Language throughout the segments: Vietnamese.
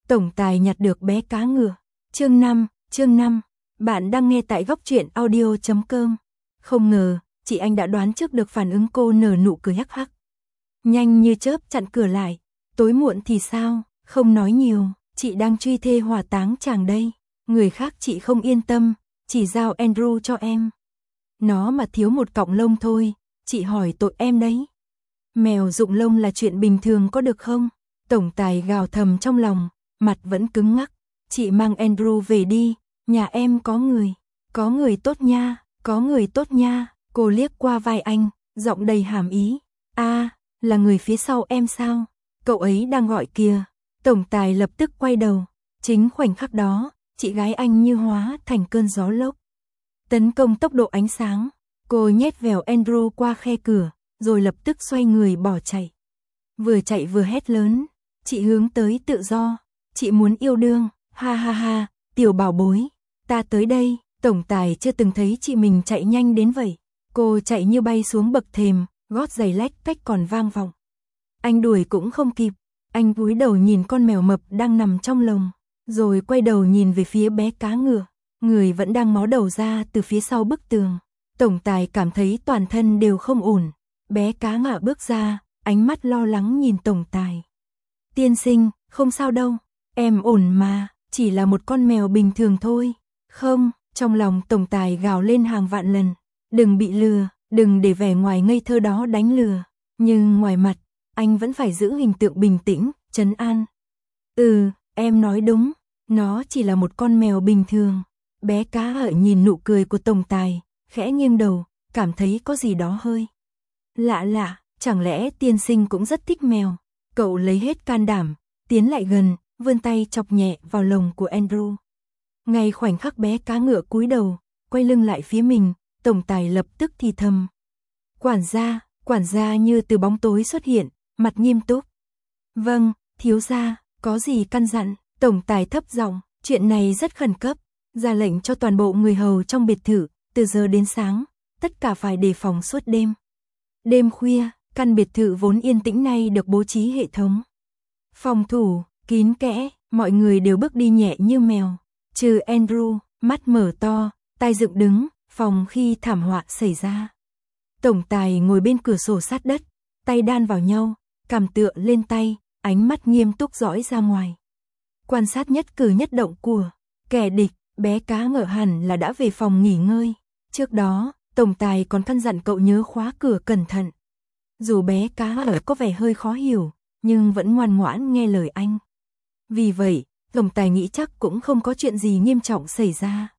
tổng tài nhặt được bé cá ngựa. Chương 5, bạn đang nghe tại góc truyện audio.com. Không ngờ, chị anh đã đoán trước được phản ứng cô, nở nụ cười hắc hắc. Nhanh như chớp chặn cửa lại, tối muộn thì sao, không nói nhiều, chị đang truy thê hỏa táng chàng đây. Người khác chị không yên tâm, chỉ giao Andrew cho em. Nó mà thiếu một cọng lông thôi, chị hỏi tội em đấy. Mèo rụng lông là chuyện bình thường có được không? Tổng tài gào thầm trong lòng, mặt vẫn cứng ngắc. Chị mang Andrew về đi, nhà em có người tốt nha, có người tốt nha. Cô liếc qua vai anh, giọng đầy hàm ý. Là người phía sau em sao? Cậu ấy đang gọi kìa. Tổng tài lập tức quay đầu. Chính khoảnh khắc đó, chị gái anh như hóa thành cơn gió lốc. Tấn công tốc độ ánh sáng, cô nhét vèo Andrew qua khe cửa, rồi lập tức xoay người bỏ chạy. Vừa chạy vừa hét lớn, chị hướng tới tự do, chị muốn yêu đương, ha ha ha, tiểu bảo bối, ta tới đây. Tổng tài chưa từng thấy chị mình chạy nhanh đến vậy. Cô chạy như bay xuống bậc thềm, gót giày lách cách còn vang vọng. Anh đuổi cũng không kịp, anh cúi đầu nhìn con mèo mập đang nằm trong lồng, rồi quay đầu nhìn về phía bé cá ngựa, người vẫn đang ngó đầu ra từ phía sau bức tường. Tổng tài cảm thấy toàn thân đều không ổn. Bé cá ngựa bước ra, ánh mắt lo lắng nhìn tổng tài. Tiên sinh, không sao đâu, em ổn mà, chỉ là một con mèo bình thường thôi. Không, trong lòng tổng tài gào lên hàng vạn lần, đừng bị lừa, đừng để vẻ ngoài ngây thơ đó đánh lừa. Nhưng ngoài mặt, anh vẫn phải giữ hình tượng bình tĩnh, trấn an. Em nói đúng, nó chỉ là một con mèo bình thường. Bé cá ngựa nhìn nụ cười của tổng tài, khẽ nghiêng đầu, cảm thấy có gì đó hơi lạ, chẳng lẽ tiên sinh cũng rất thích mèo. Cậu lấy hết can đảm, tiến lại gần, vươn tay chọc nhẹ vào lồng của Andrew. Ngay khoảnh khắc bé cá ngựa cúi đầu, quay lưng lại phía mình, tổng tài lập tức thì thầm. Quản gia như từ bóng tối xuất hiện, mặt nghiêm túc. Vâng, thiếu gia, có gì căn dặn? Tổng tài thấp giọng, chuyện này rất khẩn cấp, ra lệnh cho toàn bộ người hầu trong biệt thự, từ giờ đến sáng, tất cả phải đề phòng suốt đêm. Đêm khuya, căn biệt thự vốn yên tĩnh này được bố trí hệ thống phòng thủ, kín kẽ, mọi người đều bước đi nhẹ như mèo, trừ Andrew, mắt mở to, tai dựng đứng, phòng khi thảm họa xảy ra. Tổng tài ngồi bên cửa sổ sát đất, tay đan vào nhau, cằm tựa lên tay, ánh mắt nghiêm túc dõi ra ngoài. Quan sát nhất cử nhất động của kẻ địch. Bé cá ngựa hẳn là đã về phòng nghỉ ngơi. Trước đó, tổng tài còn căn dặn cậu nhớ khóa cửa cẩn thận. Dù bé cá ngựa có vẻ hơi khó hiểu, nhưng vẫn ngoan ngoãn nghe lời anh. Vì vậy, tổng tài nghĩ chắc cũng không có chuyện gì nghiêm trọng xảy ra.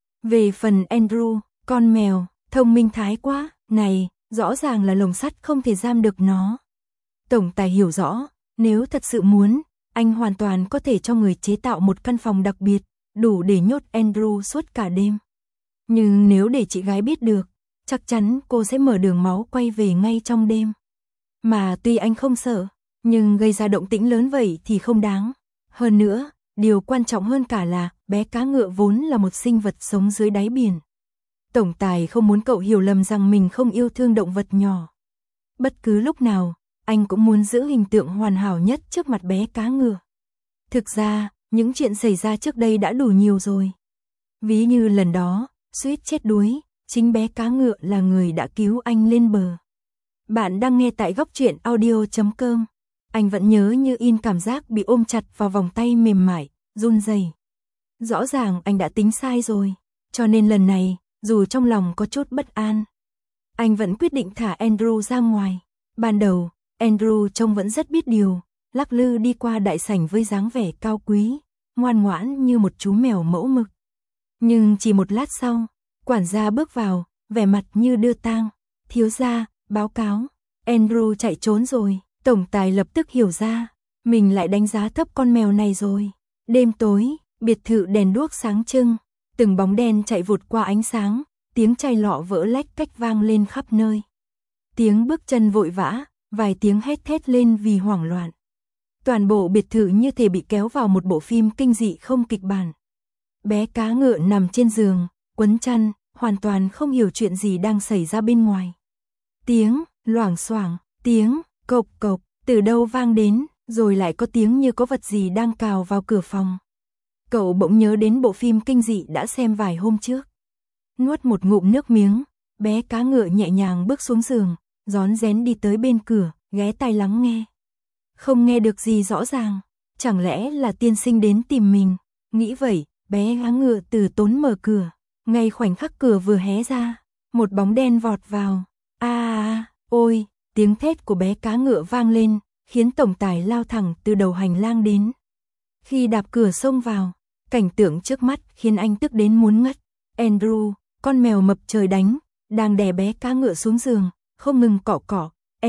Về phần Andrew, con mèo, thông minh thái quá, này, rõ ràng là lồng sắt không thể giam được nó. Tổng tài hiểu rõ, nếu thật sự muốn, anh hoàn toàn có thể cho người chế tạo một căn phòng đặc biệt, đủ để nhốt Andrew suốt cả đêm. Nhưng nếu để chị gái biết được, chắc chắn cô sẽ mở đường máu quay về ngay trong đêm. Mà tuy anh không sợ, nhưng gây ra động tĩnh lớn vậy thì không đáng. Hơn nữa, điều quan trọng hơn cả là bé cá ngựa vốn là một sinh vật sống dưới đáy biển. Tổng tài không muốn cậu hiểu lầm rằng mình không yêu thương động vật nhỏ. Bất cứ lúc nào, anh cũng muốn giữ hình tượng hoàn hảo nhất trước mặt bé cá ngựa. Thực ra, những chuyện xảy ra trước đây đã đủ nhiều rồi. Ví như lần đó, suýt chết đuối, chính bé cá ngựa là người đã cứu anh lên bờ. Bạn đang nghe tại góc truyện audio.com. Anh vẫn nhớ như in cảm giác bị ôm chặt vào vòng tay mềm mại, run rẩy. Rõ ràng anh đã tính sai rồi, cho nên lần này, dù trong lòng có chút bất an, anh vẫn quyết định thả Andrew ra ngoài. Ban đầu, Andrew trông vẫn rất biết điều, lắc lư đi qua đại sảnh với dáng vẻ cao quý, ngoan ngoãn như một chú mèo mẫu mực. Nhưng chỉ một lát sau, quản gia bước vào, vẻ mặt như đưa tang. Thiếu gia, báo cáo, Andrew chạy trốn rồi. Tổng tài lập tức hiểu ra, mình lại đánh giá thấp con mèo này rồi. Đêm tối, biệt thự đèn đuốc sáng trưng, từng bóng đen chạy vụt qua ánh sáng, tiếng chai lọ vỡ lách cách vang lên khắp nơi. Tiếng bước chân vội vã, vài tiếng hét thét lên vì hoảng loạn. Toàn bộ biệt thự như thể bị kéo vào một bộ phim kinh dị không kịch bản. Bé cá ngựa nằm trên giường, quấn chăn, hoàn toàn không hiểu chuyện gì đang xảy ra bên ngoài. Tiếng loảng xoảng, tiếng cộc cộc từ đâu vang đến, rồi lại có tiếng như có vật gì đang cào vào cửa phòng. Cậu bỗng nhớ đến bộ phim kinh dị đã xem vài hôm trước. Nuốt một ngụm nước miếng, bé cá ngựa nhẹ nhàng bước xuống giường, rón rén đi tới bên cửa, ghé tai lắng nghe. Không nghe được gì rõ ràng, chẳng lẽ là tiên sinh đến tìm mình? Nghĩ vậy, bé cá ngựa từ tốn mở cửa, ngay khoảnh khắc cửa vừa hé ra, một bóng đen vọt vào. Ôi, tiếng thét của bé cá ngựa vang lên, khiến tổng tài lao thẳng từ đầu hành lang đến. Khi đạp cửa xông vào, cảnh tượng trước mắt khiến anh tức đến muốn ngất. Andrew, con mèo mập trời đánh, đang đè bé cá ngựa xuống giường, không ngừng cọ cọ,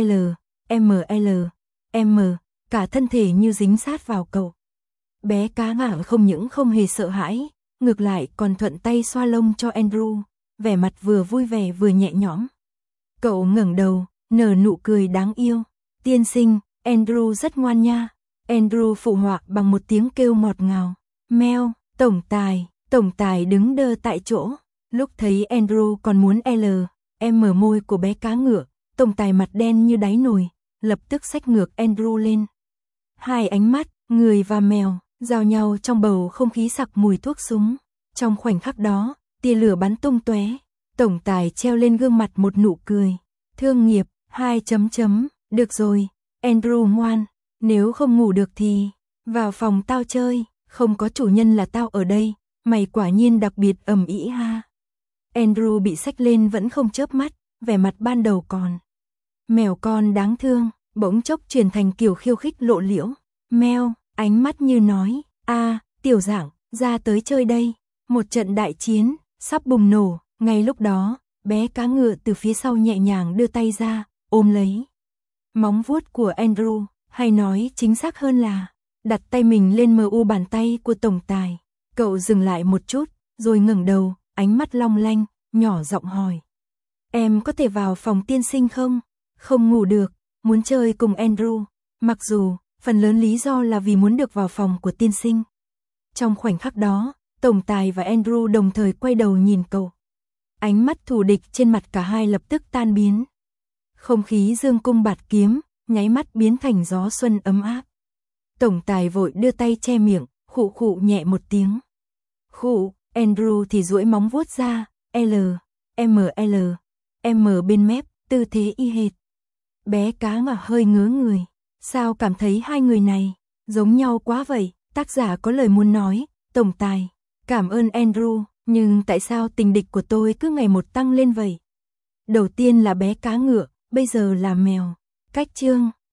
cả thân thể như dính sát vào cậu. Bé cá ngựa không những không hề sợ hãi, ngược lại còn thuận tay xoa lông cho Andrew, vẻ mặt vừa vui vẻ vừa nhẹ nhõm. Cậu ngẩng đầu, nở nụ cười đáng yêu. Tiên sinh, Andrew rất ngoan nha. Andrew phụ họa bằng một tiếng kêu ngọt ngào. Meo, tổng tài đứng đơ tại chỗ. Lúc thấy Andrew còn muốn môi của bé cá ngựa, tổng tài mặt đen như đáy nồi, lập tức xách ngược Andrew lên. Hai ánh mắt, người và mèo, giao nhau trong bầu không khí sặc mùi thuốc súng. Trong khoảnh khắc đó, tia lửa bắn tung tóe, tổng tài treo lên gương mặt một nụ cười. Thương nghiệp, được rồi, Andrew ngoan, nếu không ngủ được thì vào phòng tao chơi, không có chủ nhân là tao ở đây, mày quả nhiên đặc biệt ầm ĩ ha. Andrew bị xách lên vẫn không chớp mắt, vẻ mặt ban đầu còn mèo con đáng thương, bỗng chốc chuyển thành kiểu khiêu khích lộ liễu. Meo, ánh mắt như nói, tiểu dạng, ra tới chơi đây. Một trận đại chiến, sắp bùng nổ, ngay lúc đó, bé cá ngựa từ phía sau nhẹ nhàng đưa tay ra, ôm lấy móng vuốt của Andrew, hay nói chính xác hơn là đặt tay mình lên bàn tay của tổng tài. Cậu dừng lại một chút, rồi ngẩng đầu, ánh mắt long lanh, nhỏ giọng hỏi. Em có thể vào phòng tiên sinh không? Không ngủ được, muốn chơi cùng Andrew, mặc dù phần lớn lý do là vì muốn được vào phòng của tiên sinh. Trong khoảnh khắc đó, tổng tài và Andrew đồng thời quay đầu nhìn cậu. Ánh mắt thù địch trên mặt cả hai lập tức tan biến. Không khí dương cung bạt kiếm, nháy mắt biến thành gió xuân ấm áp. Tổng tài vội đưa tay che miệng, khụ khụ nhẹ một tiếng. Khụ, Andrew thì duỗi móng vuốt ra, bên mép, tư thế y hệt. Bé cá ngựa hơi ngớ người. Sao cảm thấy hai người này giống nhau quá vậy? Tác giả có lời muốn nói. Tổng tài, cảm ơn Andrew, nhưng tại sao tình địch của tôi cứ ngày một tăng lên vậy? Đầu tiên là bé cá ngựa, bây giờ là mèo. Cách chương